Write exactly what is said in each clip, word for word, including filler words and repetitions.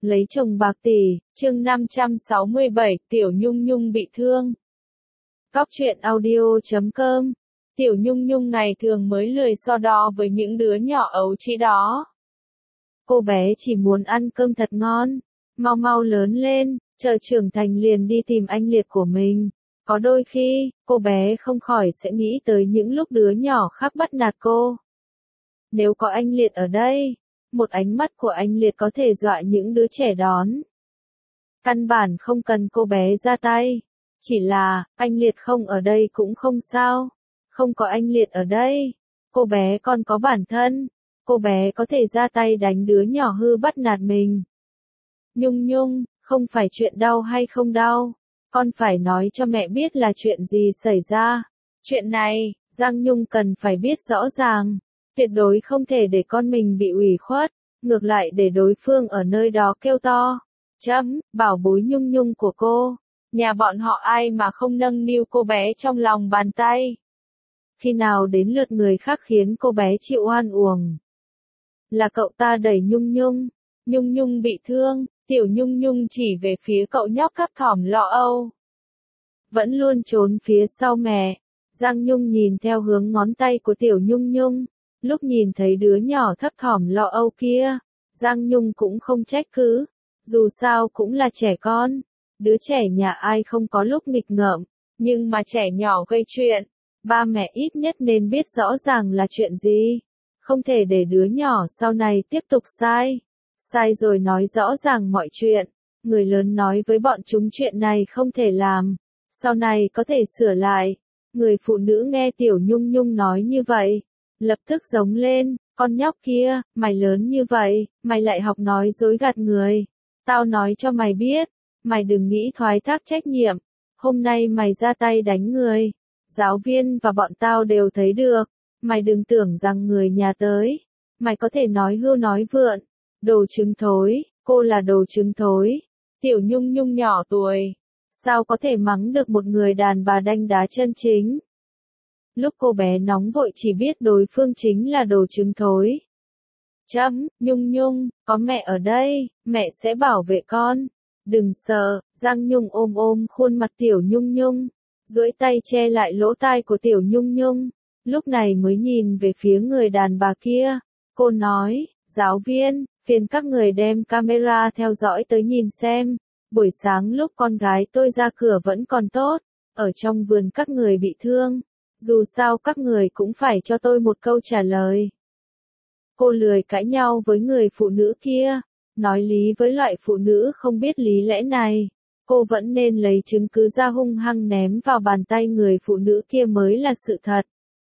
Lấy chồng bạc tỷ, chương năm trăm sáu mươi bảy, Tiểu Nhung Nhung bị thương. Cóc truyện audio chấm com. Tiểu Nhung Nhung ngày thường mới lười so đo với những đứa nhỏ ấu trĩ đó. Cô bé chỉ muốn ăn cơm thật ngon, mau mau lớn lên, chờ trưởng thành liền đi tìm anh liệt của mình. Có đôi khi, cô bé không khỏi sẽ nghĩ tới những lúc đứa nhỏ khác bắt nạt cô. Nếu có anh liệt ở đây, một ánh mắt của anh liệt có thể dọa những đứa trẻ đón. Căn bản không cần cô bé ra tay, chỉ là, anh liệt không ở đây cũng không sao. Không có anh liệt ở đây, cô bé còn có bản thân, cô bé có thể ra tay đánh đứa nhỏ hư bắt nạt mình. Nhung Nhung, không phải chuyện đau hay không đau, con phải nói cho mẹ biết là chuyện gì xảy ra. Chuyện này, Giang Nhung cần phải biết rõ ràng, tuyệt đối không thể để con mình bị ủy khuất, ngược lại để đối phương ở nơi đó kêu to. Chấm, bảo bối Nhung Nhung của cô, nhà bọn họ ai mà không nâng niu cô bé trong lòng bàn tay. Khi nào đến lượt người khác khiến cô bé chịu oan uổng? Là cậu ta đẩy Nhung Nhung, Nhung Nhung bị thương, Tiểu Nhung Nhung chỉ về phía cậu nhóc thấp thỏm lo âu. Vẫn luôn trốn phía sau mẹ, Giang Nhung nhìn theo hướng ngón tay của Tiểu Nhung Nhung, lúc nhìn thấy đứa nhỏ thấp thỏm lo âu kia, Giang Nhung cũng không trách cứ, dù sao cũng là trẻ con, đứa trẻ nhà ai không có lúc nghịch ngợm, nhưng mà trẻ nhỏ gây chuyện. Ba mẹ ít nhất nên biết rõ ràng là chuyện gì. Không thể để đứa nhỏ sau này tiếp tục sai. Sai rồi nói rõ ràng mọi chuyện. Người lớn nói với bọn chúng chuyện này không thể làm. Sau này có thể sửa lại. Người phụ nữ nghe Tiểu Nhung Nhung nói như vậy. Lập tức giống lên. Con nhóc kia, mày lớn như vậy, mày lại học nói dối gạt người. Tao nói cho mày biết. Mày đừng nghĩ thoái thác trách nhiệm. Hôm nay mày ra tay đánh người. Giáo viên và bọn tao đều thấy được, mày đừng tưởng rằng người nhà tới, mày có thể nói hưu nói vượn, đồ trứng thối, cô là đồ trứng thối. Tiểu Nhung Nhung nhỏ tuổi, sao có thể mắng được một người đàn bà đanh đá chân chính. Lúc cô bé nóng vội chỉ biết đối phương chính là đồ trứng thối. Chấm, Nhung Nhung, có mẹ ở đây, mẹ sẽ bảo vệ con. Đừng sợ, Giang Nhung ôm ôm khuôn mặt Tiểu Nhung Nhung. Duỗi tay che lại lỗ tai của Tiểu Nhung Nhung, lúc này mới nhìn về phía người đàn bà kia. Cô nói, giáo viên, phiền các người đem camera theo dõi tới nhìn xem. Buổi sáng lúc con gái tôi ra cửa vẫn còn tốt, ở trong vườn các người bị thương. Dù sao các người cũng phải cho tôi một câu trả lời. Cô lười cãi nhau với người phụ nữ kia, nói lý với loại phụ nữ không biết lý lẽ này. Cô vẫn nên lấy chứng cứ ra hung hăng ném vào bàn tay người phụ nữ kia mới là sự thật.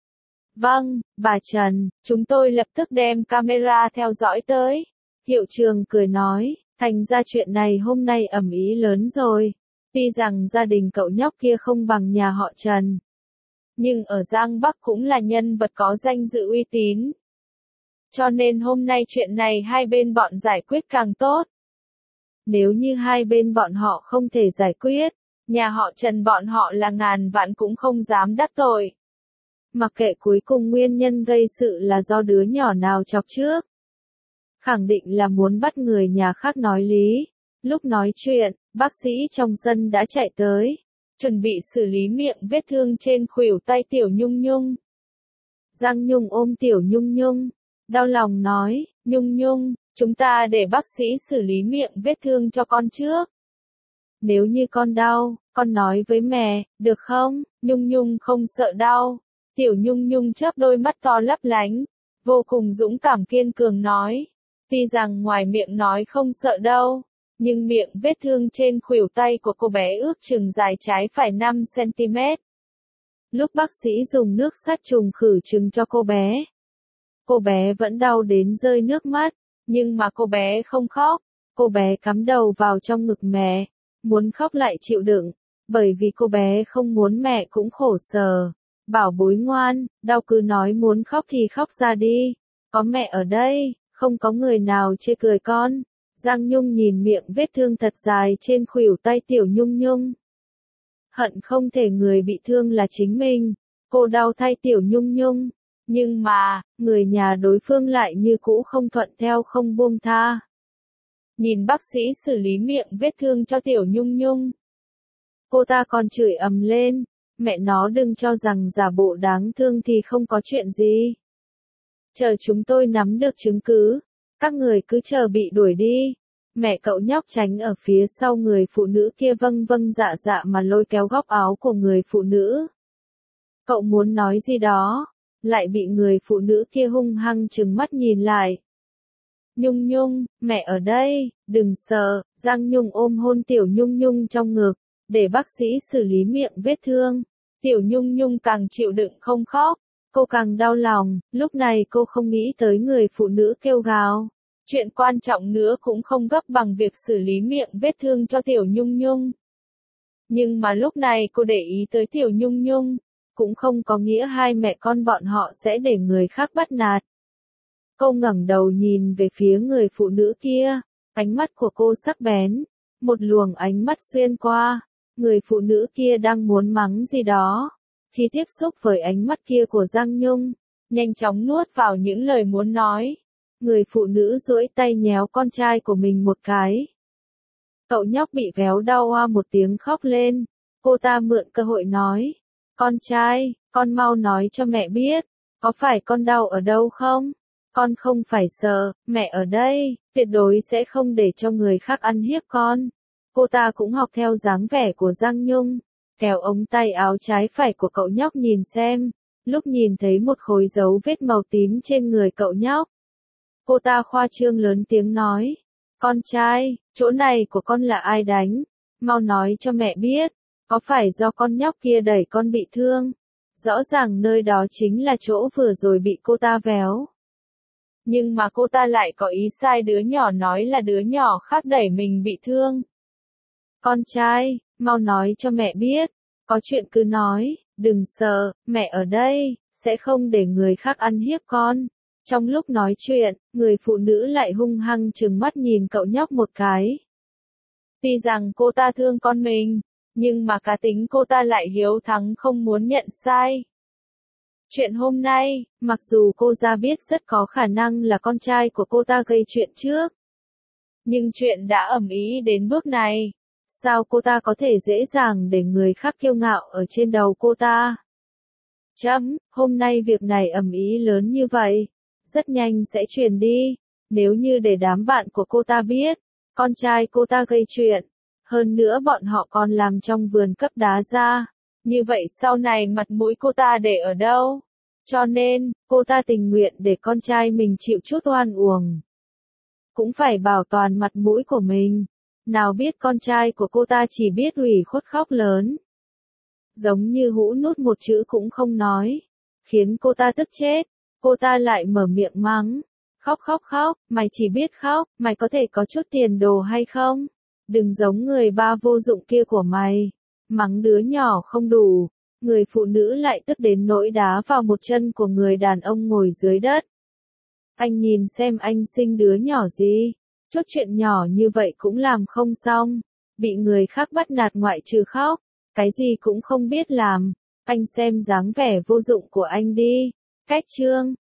Vâng, bà Trần, chúng tôi lập tức đem camera theo dõi tới. Hiệu trưởng cười nói, thành ra chuyện này hôm nay ầm ĩ lớn rồi. Tuy rằng gia đình cậu nhóc kia không bằng nhà họ Trần, nhưng ở Giang Bắc cũng là nhân vật có danh dự uy tín. Cho nên hôm nay chuyện này hai bên bọn giải quyết càng tốt. Nếu như hai bên bọn họ không thể giải quyết, nhà họ Trần bọn họ là ngàn vạn cũng không dám đắc tội. Mặc kệ cuối cùng nguyên nhân gây sự là do đứa nhỏ nào chọc trước. Khẳng định là muốn bắt người nhà khác nói lý. Lúc nói chuyện, bác sĩ trong sân đã chạy tới, chuẩn bị xử lý miệng vết thương trên khuỷu tay Tiểu Nhung Nhung. Giang Nhung ôm Tiểu Nhung Nhung, đau lòng nói, Nhung Nhung, chúng ta để bác sĩ xử lý miệng vết thương cho con trước. Nếu như con đau, con nói với mẹ, được không? Nhung Nhung không sợ đau. Tiểu Nhung Nhung chớp đôi mắt to lấp lánh, vô cùng dũng cảm kiên cường nói. Tuy rằng ngoài miệng nói không sợ đâu, nhưng miệng vết thương trên khuỷu tay của cô bé ước chừng dài trái phải năm xăng-ti-mét. Lúc bác sĩ dùng nước sát trùng khử trùng cho cô bé, cô bé vẫn đau đến rơi nước mắt. Nhưng mà cô bé không khóc, cô bé cắm đầu vào trong ngực mẹ, muốn khóc lại chịu đựng, bởi vì cô bé không muốn mẹ cũng khổ sở. Bảo bối ngoan, đau cứ nói muốn khóc thì khóc ra đi, có mẹ ở đây, không có người nào chê cười con. Giang Nhung nhìn miệng vết thương thật dài trên khuỷu tay Tiểu Nhung Nhung. Hận không thể người bị thương là chính mình, cô đau thay Tiểu Nhung Nhung. Nhưng mà, người nhà đối phương lại như cũ không thuận theo không buông tha. nhìn bác sĩ xử lý miệng vết thương cho Tiểu Nhung Nhung. Cô ta còn chửi ầm lên, mẹ nó đừng cho rằng giả bộ đáng thương thì không có chuyện gì. Chờ chúng tôi nắm được chứng cứ, các người cứ chờ bị đuổi đi. Mẹ cậu nhóc tránh ở phía sau người phụ nữ kia vâng vâng dạ dạ mà lôi kéo góc áo của người phụ nữ. Cậu muốn nói gì đó, lại bị người phụ nữ kia hung hăng trừng mắt nhìn lại. Nhung Nhung, mẹ ở đây, đừng sợ. Giang Nhung ôm hôn Tiểu Nhung Nhung trong ngực, để bác sĩ xử lý miệng vết thương. Tiểu Nhung Nhung càng chịu đựng không khóc, cô càng đau lòng, lúc này cô không nghĩ tới người phụ nữ kêu gào. Chuyện quan trọng nữa cũng không gấp bằng việc xử lý miệng vết thương cho Tiểu Nhung Nhung. Nhưng mà lúc này cô để ý tới Tiểu Nhung Nhung, cũng không có nghĩa hai mẹ con bọn họ sẽ để người khác bắt nạt. Cô ngẩng đầu nhìn về phía người phụ nữ kia, ánh mắt của cô sắc bén, một luồng ánh mắt xuyên qua, người phụ nữ kia đang muốn mắng gì đó. Khi tiếp xúc với ánh mắt kia của Giang Nhung, nhanh chóng nuốt vào những lời muốn nói. Người phụ nữ duỗi tay nhéo con trai của mình một cái. Cậu nhóc bị véo đau oa một tiếng khóc lên, cô ta mượn cơ hội nói. Con trai, con mau nói cho mẹ biết, có phải con đau ở đâu không? Con không phải sợ, mẹ ở đây, tuyệt đối sẽ không để cho người khác ăn hiếp con. Cô ta cũng học theo dáng vẻ của Giang Nhung, kéo ống tay áo trái phải của cậu nhóc nhìn xem, lúc nhìn thấy một khối dấu vết màu tím trên người cậu nhóc. Cô ta khoa trương lớn tiếng nói, con trai, chỗ này của con là ai đánh? Mau nói cho mẹ biết, có phải do con nhóc kia đẩy con bị thương? Rõ ràng nơi đó chính là chỗ vừa rồi bị cô ta véo. Nhưng mà cô ta lại có ý sai đứa nhỏ nói là đứa nhỏ khác đẩy mình bị thương. Con trai, mau nói cho mẹ biết, có chuyện cứ nói, đừng sợ, mẹ ở đây, sẽ không để người khác ăn hiếp con. Trong lúc nói chuyện, người phụ nữ lại hung hăng trừng mắt nhìn cậu nhóc một cái. Tuy rằng cô ta thương con mình, nhưng mà cá tính cô ta lại hiếu thắng không muốn nhận sai. Chuyện hôm nay, mặc dù cô ra biết rất có khả năng là con trai của cô ta gây chuyện trước. Nhưng chuyện đã ầm ĩ đến bước này, sao cô ta có thể dễ dàng để người khác kiêu ngạo ở trên đầu cô ta? Chấm, hôm nay việc này ầm ĩ lớn như vậy, rất nhanh sẽ truyền đi, nếu như để đám bạn của cô ta biết, con trai cô ta gây chuyện, hơn nữa bọn họ còn làm trong vườn cấp đá ra, như vậy sau này mặt mũi cô ta để ở đâu? Cho nên, cô ta tình nguyện để con trai mình chịu chút oan uổng. Cũng phải bảo toàn mặt mũi của mình, nào biết con trai của cô ta chỉ biết ủy khuất khóc lớn. Giống như hũ nút một chữ cũng không nói, khiến cô ta tức chết. Cô ta lại mở miệng mắng, khóc khóc khóc, mày chỉ biết khóc, mày có thể có chút tiền đồ hay không? Đừng giống người ba vô dụng kia của mày, mắng đứa nhỏ không đủ, người phụ nữ lại tức đến nỗi đá vào một chân của người đàn ông ngồi dưới đất. Anh nhìn xem anh sinh đứa nhỏ gì, chút chuyện nhỏ như vậy cũng làm không xong, bị người khác bắt nạt ngoại trừ khóc, cái gì cũng không biết làm, anh xem dáng vẻ vô dụng của anh đi. Cách chương